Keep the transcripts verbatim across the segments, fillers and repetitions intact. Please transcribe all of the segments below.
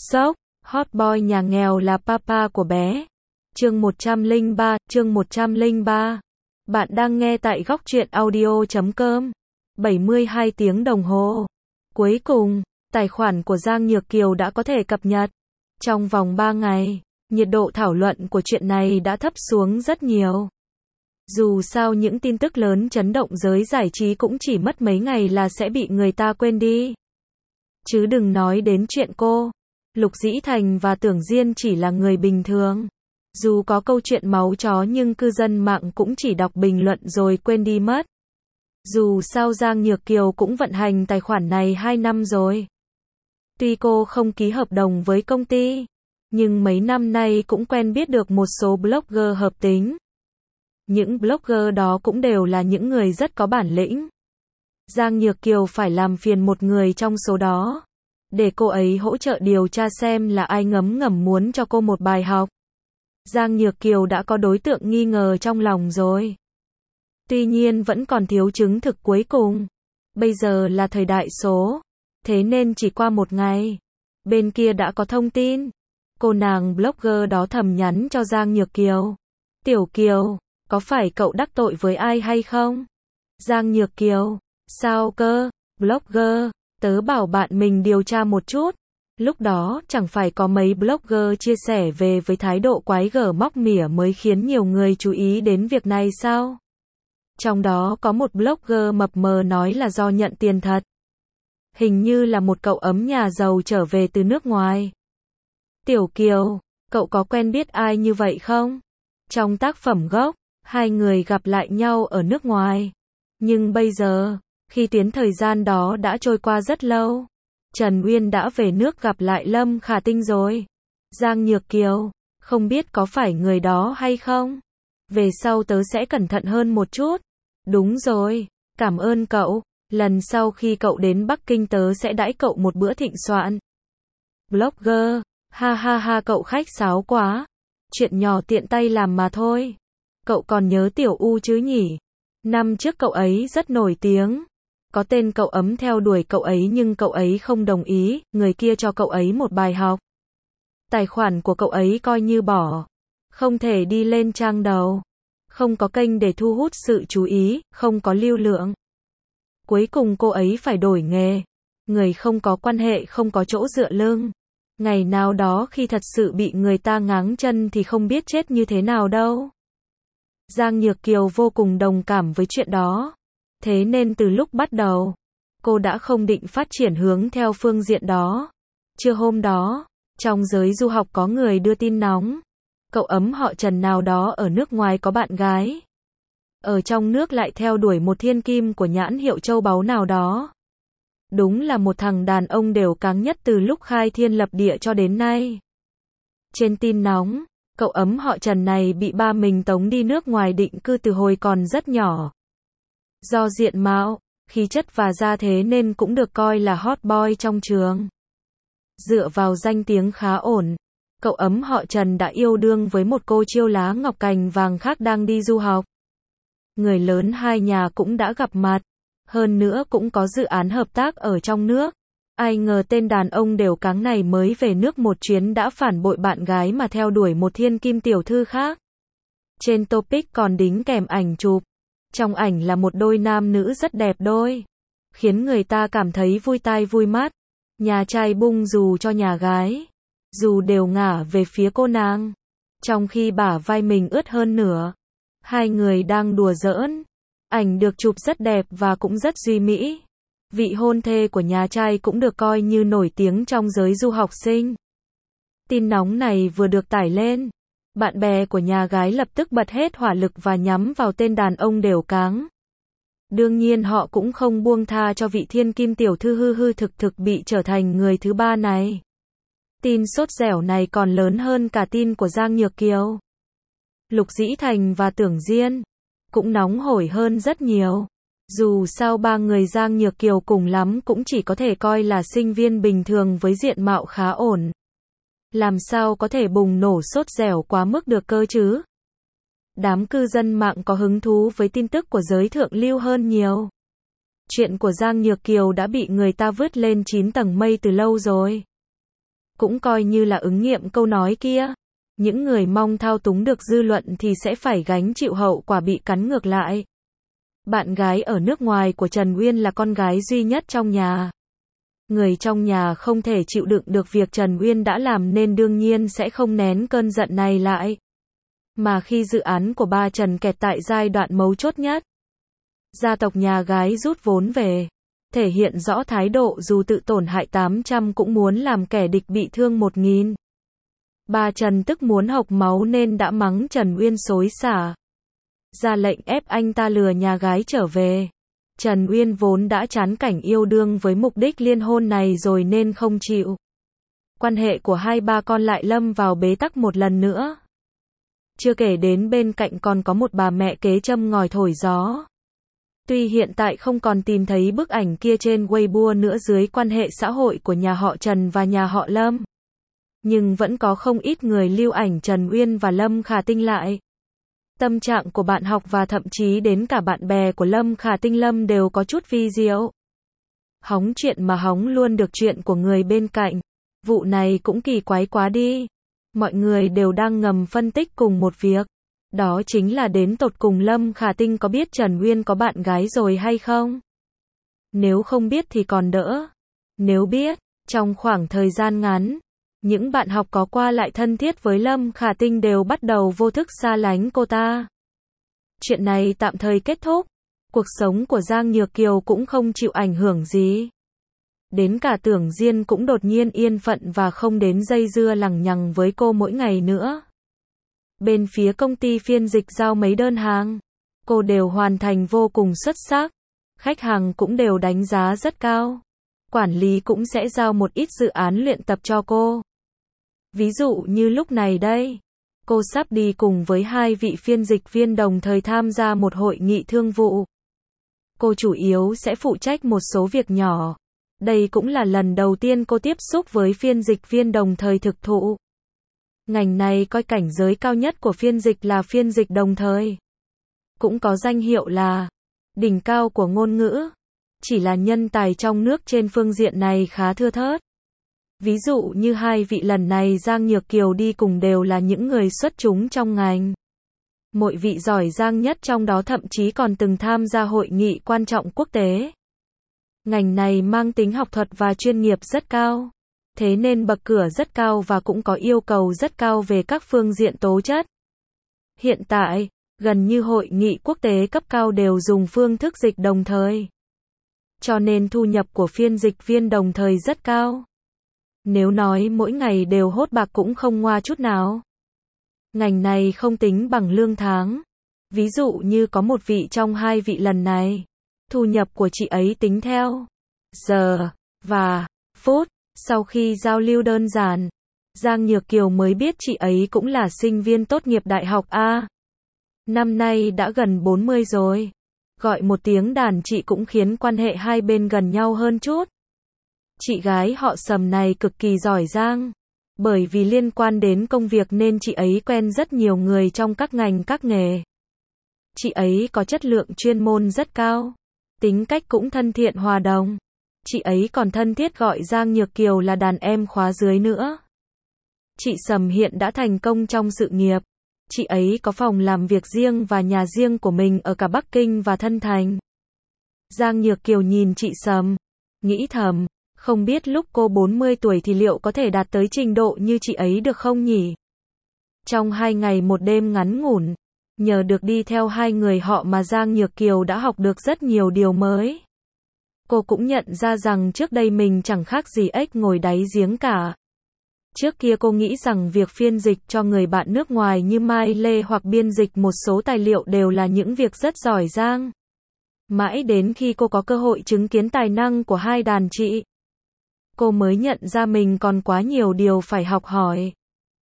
Sốc, hot boy nhà nghèo là papa của bé. Chương một trăm lẻ ba, chương một trăm lẻ ba. Bạn đang nghe tại góc truyện audio chấm com. bảy mươi hai tiếng đồng hồ. Cuối cùng, tài khoản của Giang Nhược Kiều đã có thể cập nhật. Trong vòng ba ngày, nhiệt độ thảo luận của chuyện này đã thấp xuống rất nhiều. Dù sao những tin tức lớn chấn động giới giải trí cũng chỉ mất mấy ngày là sẽ bị người ta quên đi. Chứ đừng nói đến chuyện cô, Lục Dĩ Thành và Tưởng Diên chỉ là người bình thường. Dù có câu chuyện máu chó nhưng cư dân mạng cũng chỉ đọc bình luận rồi quên đi mất. Dù sao Giang Nhược Kiều cũng vận hành tài khoản này hai năm rồi. Tuy cô không ký hợp đồng với công ty, nhưng mấy năm nay cũng quen biết được một số blogger hợp tính. Những blogger đó cũng đều là những người rất có bản lĩnh. Giang Nhược Kiều phải làm phiền một người trong số đó, để cô ấy hỗ trợ điều tra xem là ai ngấm ngầm muốn cho cô một bài học. Giang Nhược Kiều đã có đối tượng nghi ngờ trong lòng rồi. Tuy nhiên vẫn còn thiếu chứng thực cuối cùng. Bây giờ là thời đại số, thế nên chỉ qua một ngày, bên kia đã có thông tin. Cô nàng blogger đó thầm nhắn cho Giang Nhược Kiều. Tiểu Kiều, có phải cậu đắc tội với ai hay không? Giang Nhược Kiều, sao cơ, blogger, tớ bảo bạn mình điều tra một chút. Lúc đó chẳng phải có mấy blogger chia sẻ về với thái độ quái gở móc mỉa mới khiến nhiều người chú ý đến việc này sao? Trong đó có một blogger mập mờ nói là do nhận tiền thật. Hình như là một cậu ấm nhà giàu trở về từ nước ngoài. Tiểu Kiều, cậu có quen biết ai như vậy không? Trong tác phẩm gốc, hai người gặp lại nhau ở nước ngoài. Nhưng bây giờ, khi tuyến thời gian đó đã trôi qua rất lâu, Trần Uyên đã về nước gặp lại Lâm Khả Tinh rồi. Giang Nhược Kiều, không biết có phải người đó hay không? Về sau tớ sẽ cẩn thận hơn một chút. Đúng rồi, cảm ơn cậu. Lần sau khi cậu đến Bắc Kinh tớ sẽ đãi cậu một bữa thịnh soạn. Blogger, ha ha ha, cậu khách sáo quá. Chuyện nhỏ tiện tay làm mà thôi. Cậu còn nhớ Tiểu U chứ nhỉ? Năm trước cậu ấy rất nổi tiếng. Có tên cậu ấm theo đuổi cậu ấy nhưng cậu ấy không đồng ý, người kia cho cậu ấy một bài học. Tài khoản của cậu ấy coi như bỏ. Không thể đi lên trang đầu. Không có kênh để thu hút sự chú ý, không có lưu lượng. Cuối cùng cô ấy phải đổi nghề. Người không có quan hệ không có chỗ dựa lưng. Ngày nào đó khi thật sự bị người ta ngáng chân thì không biết chết như thế nào đâu. Giang Nhược Kiều vô cùng đồng cảm với chuyện đó. Thế nên từ lúc bắt đầu, cô đã không định phát triển hướng theo phương diện đó. Trưa hôm đó, trong giới du học có người đưa tin nóng. Cậu ấm họ Trần nào đó ở nước ngoài có bạn gái. Ở trong nước lại theo đuổi một thiên kim của nhãn hiệu châu báu nào đó. Đúng là một thằng đàn ông đều cáng nhất từ lúc khai thiên lập địa cho đến nay. Trên tin nóng, cậu ấm họ Trần này bị ba mình tống đi nước ngoài định cư từ hồi còn rất nhỏ. Do diện mạo, khí chất và gia thế nên cũng được coi là hot boy trong trường. Dựa vào danh tiếng khá ổn, cậu ấm họ Trần đã yêu đương với một cô chiêu lá ngọc cành vàng khác đang đi du học. Người lớn hai nhà cũng đã gặp mặt, hơn nữa cũng có dự án hợp tác ở trong nước. Ai ngờ tên đàn ông đều cáng này mới về nước một chuyến đã phản bội bạn gái mà theo đuổi một thiên kim tiểu thư khác. Trên topic còn đính kèm ảnh chụp. Trong ảnh là một đôi nam nữ rất đẹp đôi, khiến người ta cảm thấy vui tai vui mắt. Nhà trai bung dù cho nhà gái, dù đều ngả về phía cô nàng, trong khi bả vai mình ướt hơn nửa. Hai người đang đùa giỡn. Ảnh được chụp rất đẹp và cũng rất duy mỹ. Vị hôn thê của nhà trai cũng được coi như nổi tiếng trong giới du học sinh. Tin nóng này vừa được tải lên, bạn bè của nhà gái lập tức bật hết hỏa lực và nhắm vào tên đàn ông đều cáng. Đương nhiên họ cũng không buông tha cho vị thiên kim tiểu thư hư hư thực thực bị trở thành người thứ ba này. Tin sốt dẻo này còn lớn hơn cả tin của Giang Nhược Kiều. Lục Dĩ Thành và Tưởng Diên cũng nóng hổi hơn rất nhiều. Dù sao ba người Giang Nhược Kiều cùng lắm cũng chỉ có thể coi là sinh viên bình thường với diện mạo khá ổn. Làm sao có thể bùng nổ sốt dẻo quá mức được cơ chứ? Đám cư dân mạng có hứng thú với tin tức của giới thượng lưu hơn nhiều. Chuyện của Giang Nhược Kiều đã bị người ta vứt lên chín tầng mây từ lâu rồi. Cũng coi như là ứng nghiệm câu nói kia. Những người mong thao túng được dư luận thì sẽ phải gánh chịu hậu quả bị cắn ngược lại. Bạn gái ở nước ngoài của Trần Uyên là con gái duy nhất trong nhà. Người trong nhà không thể chịu đựng được việc Trần Uyên đã làm nên đương nhiên sẽ không nén cơn giận này lại. Mà khi dự án của ba Trần kẹt tại giai đoạn mấu chốt nhất, gia tộc nhà gái rút vốn về, thể hiện rõ thái độ dù tự tổn hại tám trăm cũng muốn làm kẻ địch bị thương một nghìn. Ba Trần tức muốn hộc máu nên đã mắng Trần Uyên xối xả, ra lệnh ép anh ta lừa nhà gái trở về. Trần Uyên vốn đã chán cảnh yêu đương với mục đích liên hôn này rồi nên không chịu. Quan hệ của hai ba con lại lâm vào bế tắc một lần nữa. Chưa kể đến bên cạnh còn có một bà mẹ kế châm ngòi thổi gió. Tuy hiện tại không còn tìm thấy bức ảnh kia trên Weibo nữa dưới quan hệ xã hội của nhà họ Trần và nhà họ Lâm, nhưng vẫn có không ít người lưu ảnh Trần Uyên và Lâm Khả Tinh lại. Tâm trạng của bạn học và thậm chí đến cả bạn bè của Lâm Khả Tinh Lâm đều có chút vi diệu. Hóng chuyện mà hóng luôn được chuyện của người bên cạnh. Vụ này cũng kỳ quái quá đi. Mọi người đều đang ngầm phân tích cùng một việc. Đó chính là đến tột cùng Lâm Khả Tinh có biết Trần Uyên có bạn gái rồi hay không? Nếu không biết thì còn đỡ. Nếu biết, trong khoảng thời gian ngắn, những bạn học có qua lại thân thiết với Lâm Khả Tinh đều bắt đầu vô thức xa lánh cô ta. Chuyện này tạm thời kết thúc. Cuộc sống của Giang Nhược Kiều cũng không chịu ảnh hưởng gì. Đến cả Tưởng Diên cũng đột nhiên yên phận và không đến dây dưa lằng nhằng với cô mỗi ngày nữa. Bên phía công ty phiên dịch giao mấy đơn hàng, cô đều hoàn thành vô cùng xuất sắc. Khách hàng cũng đều đánh giá rất cao. Quản lý cũng sẽ giao một ít dự án luyện tập cho cô. Ví dụ như lúc này đây, cô sắp đi cùng với hai vị phiên dịch viên đồng thời tham gia một hội nghị thương vụ. Cô chủ yếu sẽ phụ trách một số việc nhỏ. Đây cũng là lần đầu tiên cô tiếp xúc với phiên dịch viên đồng thời thực thụ. Ngành này coi cảnh giới cao nhất của phiên dịch là phiên dịch đồng thời. Cũng có danh hiệu là đỉnh cao của ngôn ngữ. Chỉ là nhân tài trong nước trên phương diện này khá thưa thớt. Ví dụ như hai vị lần này Giang Nhược Kiều đi cùng đều là những người xuất chúng trong ngành. Mỗi vị giỏi giang nhất trong đó thậm chí còn từng tham gia hội nghị quan trọng quốc tế. Ngành này mang tính học thuật và chuyên nghiệp rất cao. Thế nên bậc cửa rất cao và cũng có yêu cầu rất cao về các phương diện tố chất. Hiện tại, gần như hội nghị quốc tế cấp cao đều dùng phương thức dịch đồng thời. Cho nên thu nhập của phiên dịch viên đồng thời rất cao. Nếu nói mỗi ngày đều hốt bạc cũng không ngoa chút nào. Ngành này không tính bằng lương tháng. Ví dụ như có một vị trong hai vị lần này, thu nhập của chị ấy tính theo giờ và phút. Sau khi giao lưu đơn giản, Giang Nhược Kiều mới biết chị ấy cũng là sinh viên tốt nghiệp đại học A. Năm nay đã gần bốn mươi rồi. Gọi một tiếng đàn chị cũng khiến quan hệ hai bên gần nhau hơn chút. Chị gái họ Sầm này cực kỳ giỏi giang. Bởi vì liên quan đến công việc nên chị ấy quen rất nhiều người trong các ngành các nghề. Chị ấy có chất lượng chuyên môn rất cao. Tính cách cũng thân thiện hòa đồng. Chị ấy còn thân thiết gọi Giang Nhược Kiều là đàn em khóa dưới nữa. Chị Sầm hiện đã thành công trong sự nghiệp. Chị ấy có phòng làm việc riêng và nhà riêng của mình ở cả Bắc Kinh và Thân Thành. Giang Nhược Kiều nhìn chị Sầm, nghĩ thầm, không biết lúc cô bốn mươi tuổi thì liệu có thể đạt tới trình độ như chị ấy được không nhỉ? Trong hai ngày một đêm ngắn ngủn, nhờ được đi theo hai người họ mà Giang Nhược Kiều đã học được rất nhiều điều mới. Cô cũng nhận ra rằng trước đây mình chẳng khác gì ếch ngồi đáy giếng cả. Trước kia cô nghĩ rằng việc phiên dịch cho người bạn nước ngoài như Mai Lê hoặc biên dịch một số tài liệu đều là những việc rất giỏi giang. Mãi đến khi cô có cơ hội chứng kiến tài năng của hai đàn chị, cô mới nhận ra mình còn quá nhiều điều phải học hỏi.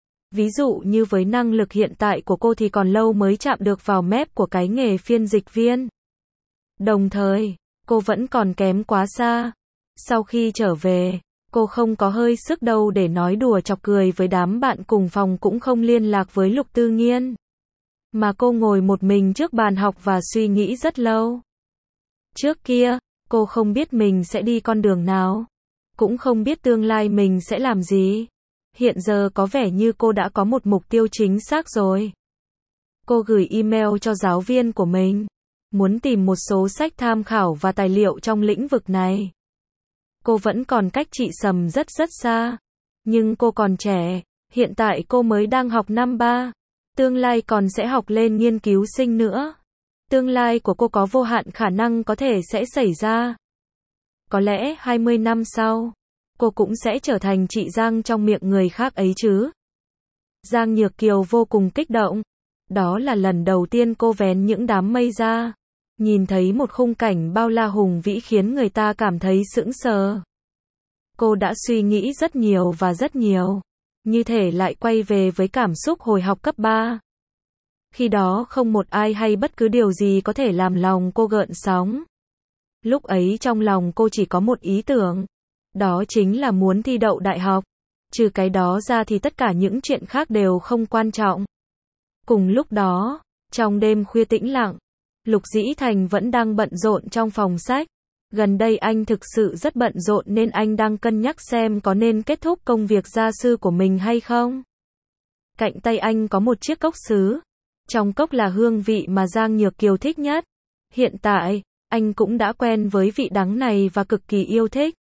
Ví dụ như với năng lực hiện tại của cô thì còn lâu mới chạm được vào mép của cái nghề phiên dịch viên. Đồng thời, cô vẫn còn kém quá xa. Sau khi trở về, cô không có hơi sức đâu để nói đùa chọc cười với đám bạn cùng phòng, cũng không liên lạc với Lục Tư Nghiên. Mà cô ngồi một mình trước bàn học và suy nghĩ rất lâu. Trước kia, cô không biết mình sẽ đi con đường nào. Cũng không biết tương lai mình sẽ làm gì. Hiện giờ có vẻ như cô đã có một mục tiêu chính xác rồi. Cô gửi email cho giáo viên của mình, muốn tìm một số sách tham khảo và tài liệu trong lĩnh vực này. Cô vẫn còn cách chị Sầm rất rất xa, nhưng cô còn trẻ, hiện tại cô mới đang học năm ba, tương lai còn sẽ học lên nghiên cứu sinh nữa. Tương lai của cô có vô hạn khả năng có thể sẽ xảy ra. Có lẽ hai mươi năm sau, cô cũng sẽ trở thành chị Giang trong miệng người khác ấy chứ. Giang Nhược Kiều vô cùng kích động. Đó là lần đầu tiên cô vén những đám mây ra, nhìn thấy một khung cảnh bao la hùng vĩ khiến người ta cảm thấy sững sờ. Cô đã suy nghĩ rất nhiều và rất nhiều, như thể lại quay về với cảm xúc hồi học cấp ba. Khi đó không một ai hay bất cứ điều gì có thể làm lòng cô gợn sóng. Lúc ấy trong lòng cô chỉ có một ý tưởng, đó chính là muốn thi đậu đại học. Trừ cái đó ra thì tất cả những chuyện khác đều không quan trọng. Cùng lúc đó, trong đêm khuya tĩnh lặng, Lục Dĩ Thành vẫn đang bận rộn trong phòng sách. Gần đây anh thực sự rất bận rộn nên anh đang cân nhắc xem có nên kết thúc công việc gia sư của mình hay không. Cạnh tay anh có một chiếc cốc sứ. Trong cốc là hương vị mà Giang Nhược Kiều thích nhất. Hiện tại, anh cũng đã quen với vị đắng này và cực kỳ yêu thích.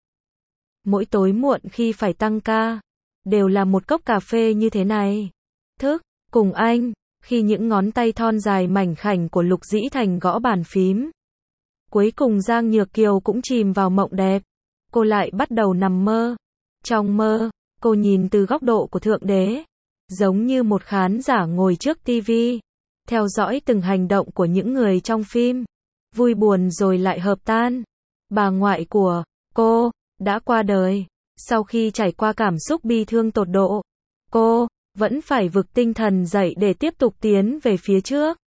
Mỗi tối muộn khi phải tăng ca, đều là một cốc cà phê như thế này. Thức, cùng anh, khi những ngón tay thon dài mảnh khảnh của Lục Dĩ Thành gõ bàn phím. Cuối cùng Giang Nhược Kiều cũng chìm vào mộng đẹp. Cô lại bắt đầu nằm mơ. Trong mơ, cô nhìn từ góc độ của Thượng Đế, giống như một khán giả ngồi trước tivi, theo dõi từng hành động của những người trong phim, vui buồn rồi lại hợp tan. Bà ngoại của cô đã qua đời. Sau khi trải qua cảm xúc bi thương tột độ, cô vẫn phải vực tinh thần dậy để tiếp tục tiến về phía trước.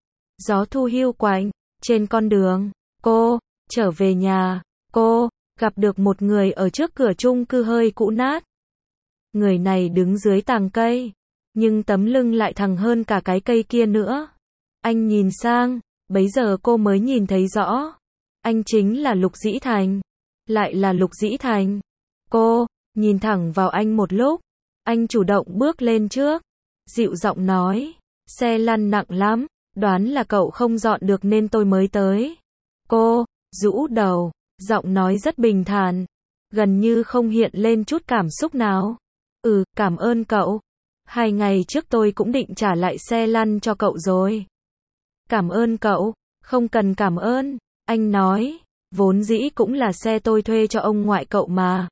Gió thu hiu quạnh, trên con đường, cô trở về nhà, cô gặp được một người ở trước cửa chung cư hơi cũ nát. Người này đứng dưới tàng cây, nhưng tấm lưng lại thẳng hơn cả cái cây kia nữa. Anh nhìn sang, bấy giờ cô mới nhìn thấy rõ. Anh chính là Lục Dĩ Thành. Lại là Lục Dĩ Thành. Cô nhìn thẳng vào anh một lúc. Anh chủ động bước lên trước, dịu giọng nói, xe lăn nặng lắm, đoán là cậu không dọn được nên tôi mới tới. Cô rũ đầu, giọng nói rất bình thản, gần như không hiện lên chút cảm xúc nào. Ừ, cảm ơn cậu. Hai ngày trước tôi cũng định trả lại xe lăn cho cậu rồi. Cảm ơn cậu, không cần cảm ơn, anh nói, vốn dĩ cũng là xe tôi thuê cho ông ngoại cậu mà.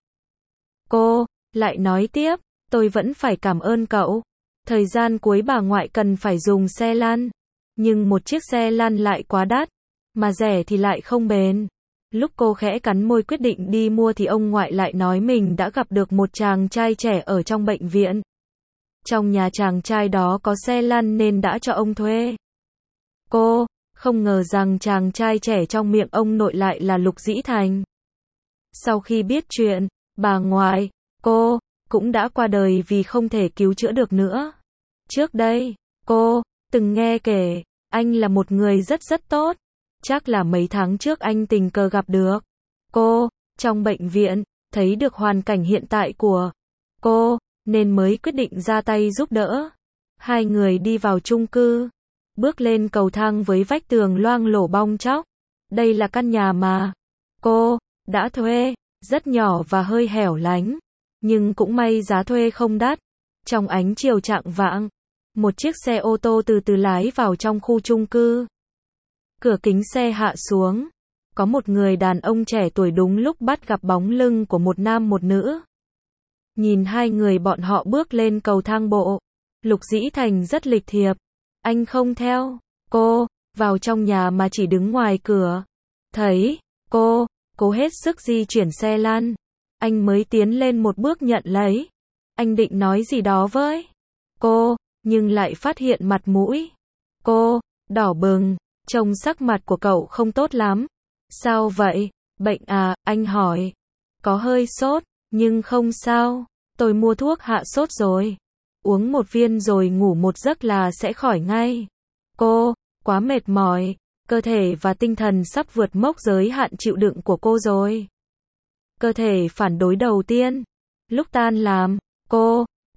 Cô lại nói tiếp, tôi vẫn phải cảm ơn cậu. Thời gian cuối bà ngoại cần phải dùng xe lăn, nhưng một chiếc xe lăn lại quá đắt, mà rẻ thì lại không bền. Lúc cô khẽ cắn môi quyết định đi mua thì ông ngoại lại nói mình đã gặp được một chàng trai trẻ ở trong bệnh viện. Trong nhà chàng trai đó có xe lăn nên đã cho ông thuê. Cô không ngờ rằng chàng trai trẻ trong miệng ông nội lại là Lục Dĩ Thành. Sau khi biết chuyện, bà ngoại cô cũng đã qua đời vì không thể cứu chữa được nữa. Trước đây, cô từng nghe kể, anh là một người rất rất tốt. Chắc là mấy tháng trước anh tình cờ gặp được cô trong bệnh viện, thấy được hoàn cảnh hiện tại của cô, nên mới quyết định ra tay giúp đỡ. Hai người đi vào chung cư, bước lên cầu thang với vách tường loang lổ bong tróc. Đây là căn nhà mà cô đã thuê, rất nhỏ và hơi hẻo lánh, nhưng cũng may giá thuê không đắt. Trong ánh chiều chạng vạng, một chiếc xe ô tô từ từ lái vào trong khu chung cư. Cửa kính xe hạ xuống, có một người đàn ông trẻ tuổi đúng lúc bắt gặp bóng lưng của một nam một nữ. Nhìn hai người bọn họ bước lên cầu thang bộ, Lục Dĩ Thành rất lịch thiệp. Anh không theo cô vào trong nhà mà chỉ đứng ngoài cửa. Thấy cô cố hết sức di chuyển xe lăn, anh mới tiến lên một bước nhận lấy. Anh định nói gì đó với cô, nhưng lại phát hiện mặt mũi cô đỏ bừng, trông sắc mặt của cậu không tốt lắm. Sao vậy? Bệnh à? Anh hỏi. Có hơi sốt, nhưng không sao, tôi mua thuốc hạ sốt rồi. Uống một viên rồi ngủ một giấc là sẽ khỏi ngay. Cô quá mệt mỏi, cơ thể và tinh thần sắp vượt mốc giới hạn chịu đựng của cô rồi. Cơ thể phản đối đầu tiên, lúc tan làm, cô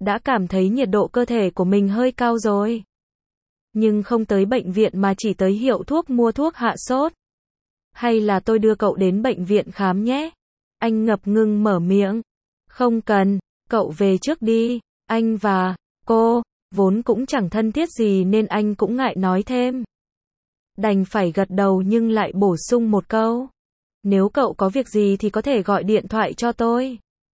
đã cảm thấy nhiệt độ cơ thể của mình hơi cao rồi. Nhưng không tới bệnh viện mà chỉ tới hiệu thuốc mua thuốc hạ sốt. Hay là tôi đưa cậu đến bệnh viện khám nhé? Anh ngập ngừng mở miệng. Không cần, cậu về trước đi. Anh và cô vốn cũng chẳng thân thiết gì nên anh cũng ngại nói thêm. Đành phải gật đầu nhưng lại bổ sung một câu. Nếu cậu có việc gì thì có thể gọi điện thoại cho tôi.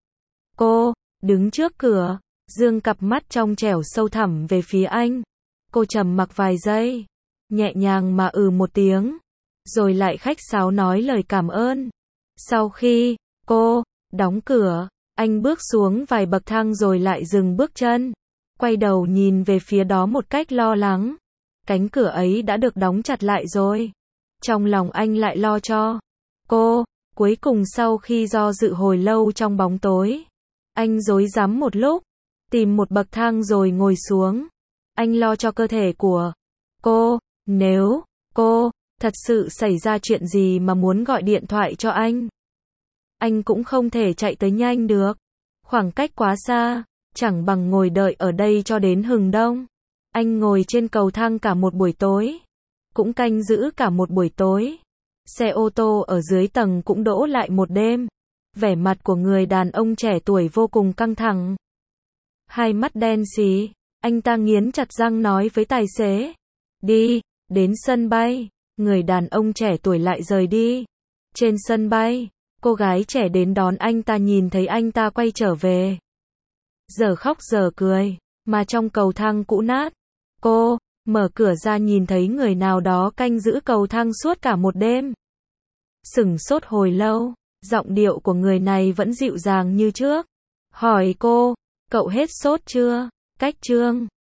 Cô đứng trước cửa, dương cặp mắt trong trẻo sâu thẳm về phía anh. Cô trầm mặc vài giây, nhẹ nhàng mà ừ một tiếng, rồi lại khách sáo nói lời cảm ơn. Sau khi cô đóng cửa, anh bước xuống vài bậc thang rồi lại dừng bước chân, quay đầu nhìn về phía đó một cách lo lắng. Cánh cửa ấy đã được đóng chặt lại rồi. Trong lòng anh lại lo cho cô. Cuối cùng sau khi do dự hồi lâu trong bóng tối, anh rối rắm một lúc, tìm một bậc thang rồi ngồi xuống. Anh lo cho cơ thể của cô. Nếu cô thật sự xảy ra chuyện gì mà muốn gọi điện thoại cho anh, anh cũng không thể chạy tới nhanh được. Khoảng cách quá xa, chẳng bằng ngồi đợi ở đây cho đến hừng đông. Anh ngồi trên cầu thang cả một buổi tối, cũng canh giữ cả một buổi tối. Xe ô tô ở dưới tầng cũng đỗ lại một đêm. Vẻ mặt của người đàn ông trẻ tuổi vô cùng căng thẳng. Hai mắt đen xì, anh ta nghiến chặt răng nói với tài xế. Đi, đến sân bay. Người đàn ông trẻ tuổi lại rời đi. Trên sân bay, cô gái trẻ đến đón anh ta nhìn thấy anh ta quay trở về. Giờ khóc giờ cười, mà trong cầu thang cũ nát. Cô mở cửa ra nhìn thấy người nào đó canh giữ cầu thang suốt cả một đêm. Sửng sốt hồi lâu, giọng điệu của người này vẫn dịu dàng như trước. Hỏi cô, cậu hết sốt chưa? Cách chương